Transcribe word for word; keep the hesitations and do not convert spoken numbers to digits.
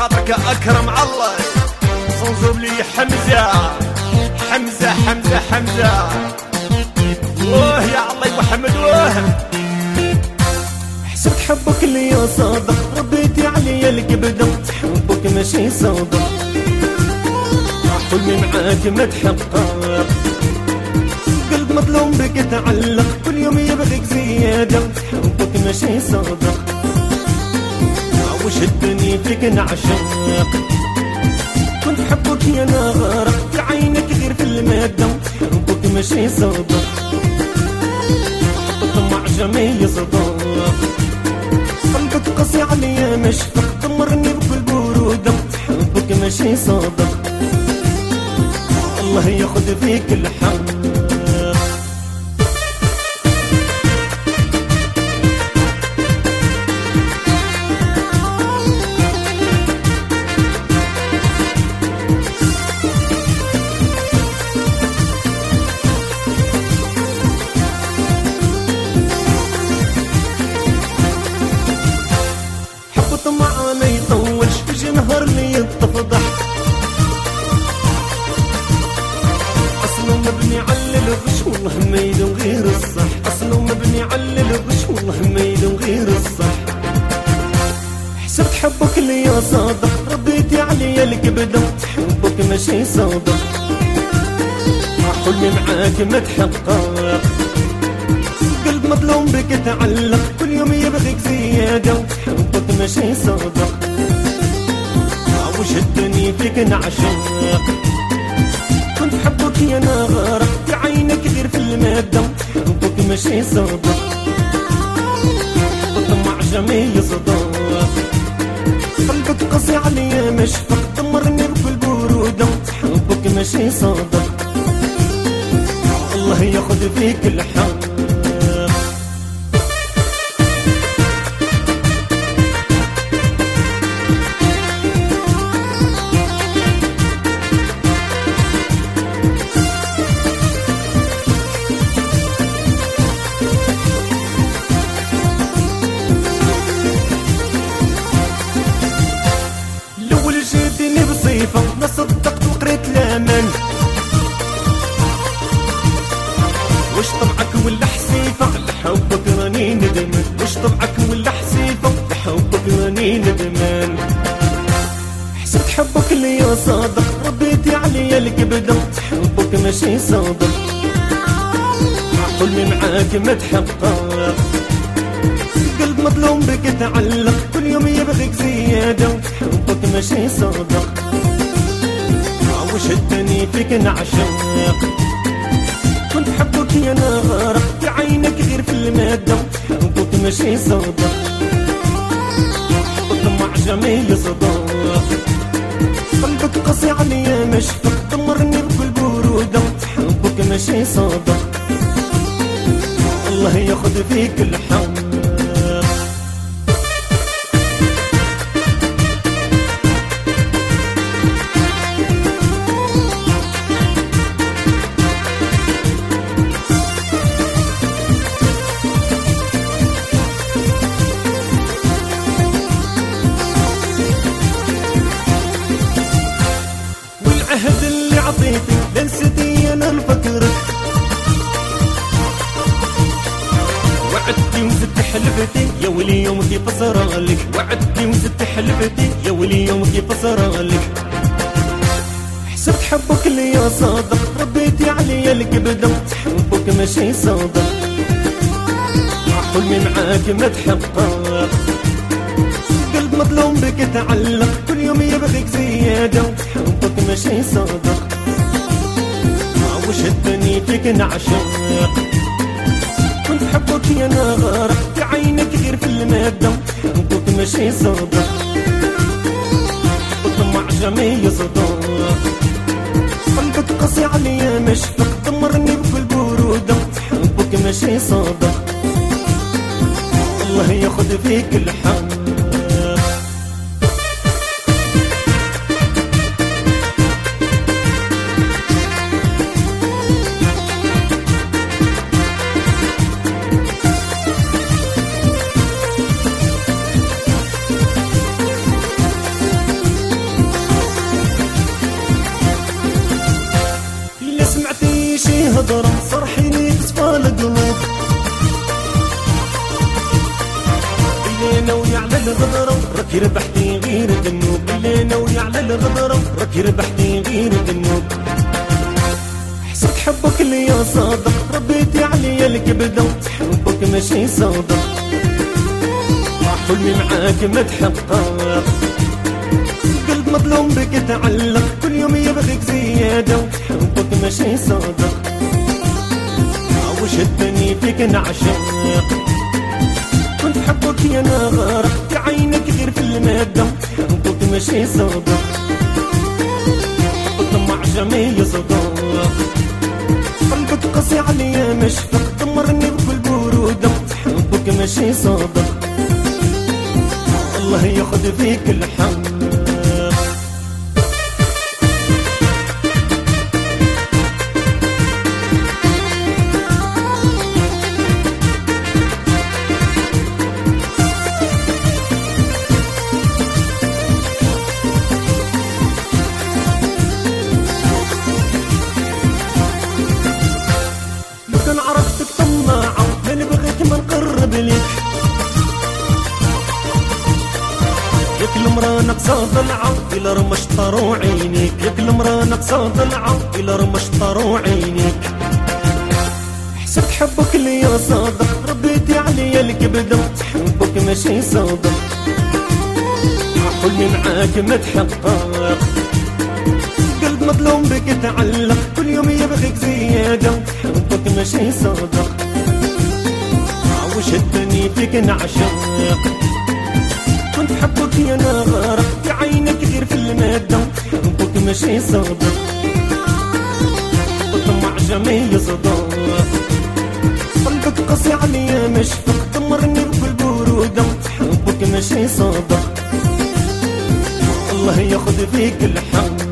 خاطرك اكرم الله صنزوب لي حمزه حمزه حمزه حمزه. واه يا الله محمد واه. حسبت حبك لي يا صادق ربيتي عليا الكبده حبك ماشي صادق حلمي معاك ما تحقق قلب مظلوم بك تعلق كل يوم يبغيك زياده حبك ماشي صادق وش الدنيا فيك نعشق كنت حبك يا نغرق في عينك غير في الماده حبك ماشي صادق طمع جميل صدق قلبك قاسي عليا مشفق دمرني بكل برودة حبك ماشي صادق الله ياخذ فيك الحق. طمع ما يطولش في نهار لي يتفضح اصله مبني على الغش والله ما يدوم غير الصح اصله مبني على الغش والله ما يدوم غير الصح. حسبت حبك لي يا صادق ربيتي عليا الكبده حبك ماشي صادق حلمي معاك ما تحقق قلب مظلوم بك تعلق كل يوم يبغيك زياده حبك ماشي صادق وش الدنيا فيك نعشق كنت حبك يا نغرق في عينك غير في الماده حبك ماشي صادق طمع جميل صدق قلبك قاسي عليا مشفق دمرني بكل بروده حبك ماشي صادق الله ياخذ فيك الحق. ما صدقت وقريت الامان وش طبعك ولا حسيفة لحبك راني ندمان وش طبعك ولا حسيفة لحبك راني ندمان. حسبت حبك لي يا صادق ربيتي عليا الكبده حبك ماشي صادق حلمي معاك ما تحقق قلب مظلوم بك تعلق كل يوم يبغيك زياده حبك ماشي صادق وش الدنيا فيك نعشق كنت حبك يا نغرق في عينك غير في الماده حبك ماشي صادق طمع جميل صدق قلبك قاسي عليا مشفق دمرني بكل بروده حبك ماشي صادق الله ياخذ فيك الحق. العهد اللي عطيتي لنسيتي انا نفكرك وعدتي وزدت حلفتي يا ولي يوم كيف صرالك وعدتي وزدت حلفتي يا ولي يوم كيف صرالك. حسبت حبك لي يا صادق ربيتي عليا الكبده حبك ماشي صادق حلمي معاك ما تحقق قلب مظلوم بك تعلق كل يوم يبغيك زياده حبك ماشي صادق وش الدنيا فيك نعشق كنت حبك يا نغرق في عينك غير في الماده حبك ماشي صادق طمع جميل صدق قلبك قاسي عليا مشفق دمرني بكل بروده حبك ماشي صادق الله ياخذ فيك الحق. نظرة صرحيني في صفا القلوب اللي ناوي على الغدرة راكي ربحتي غير الذنوب اللي ناوي على الغدرة راكي ربحتي غير الذنوب حسيت حبك اللي يا صادق ربيتي عليا الكبدة حبك ماشي صادق حلمي معاك ما تحقق قلب مظلوم بك تعلق كل يوم يبغيك زيادة حبك ماشي صادق وشدني فيك نعشق كنت حبك يا نغار في عينك غير في المادة حبك ماشي صادق طمع جميل صدق قلبك قاسي عليا مشفق دمرني بكل برودة حبك ماشي صادق الله ياخذ فيك الحق لو كان عرفتك طماعة من بغيت ما نقرب ليك ياك المرا ناقصة ضلعة إلا رمش طارو عينيك ياك المرا ناقصة ضلعة إلا رمش طارو عينيك حسبت حبك اللي يا صادق ربيتي عليا الكبدة حبك ماشي صادق حلمي معاك ما تحقق قلب مظلوم بك تعلق كل يوم يبغيك زيادة حبك ماشي صادق وشدني فيك نعشق كنت حبك يا نغارة في عينك غير في المادة حبك ماشي صادق وطمع جميل صدق قلبك قاسي عليا مشفق دمرني بكل برودة حبك ماشي صادق الله ياخذ فيك الحق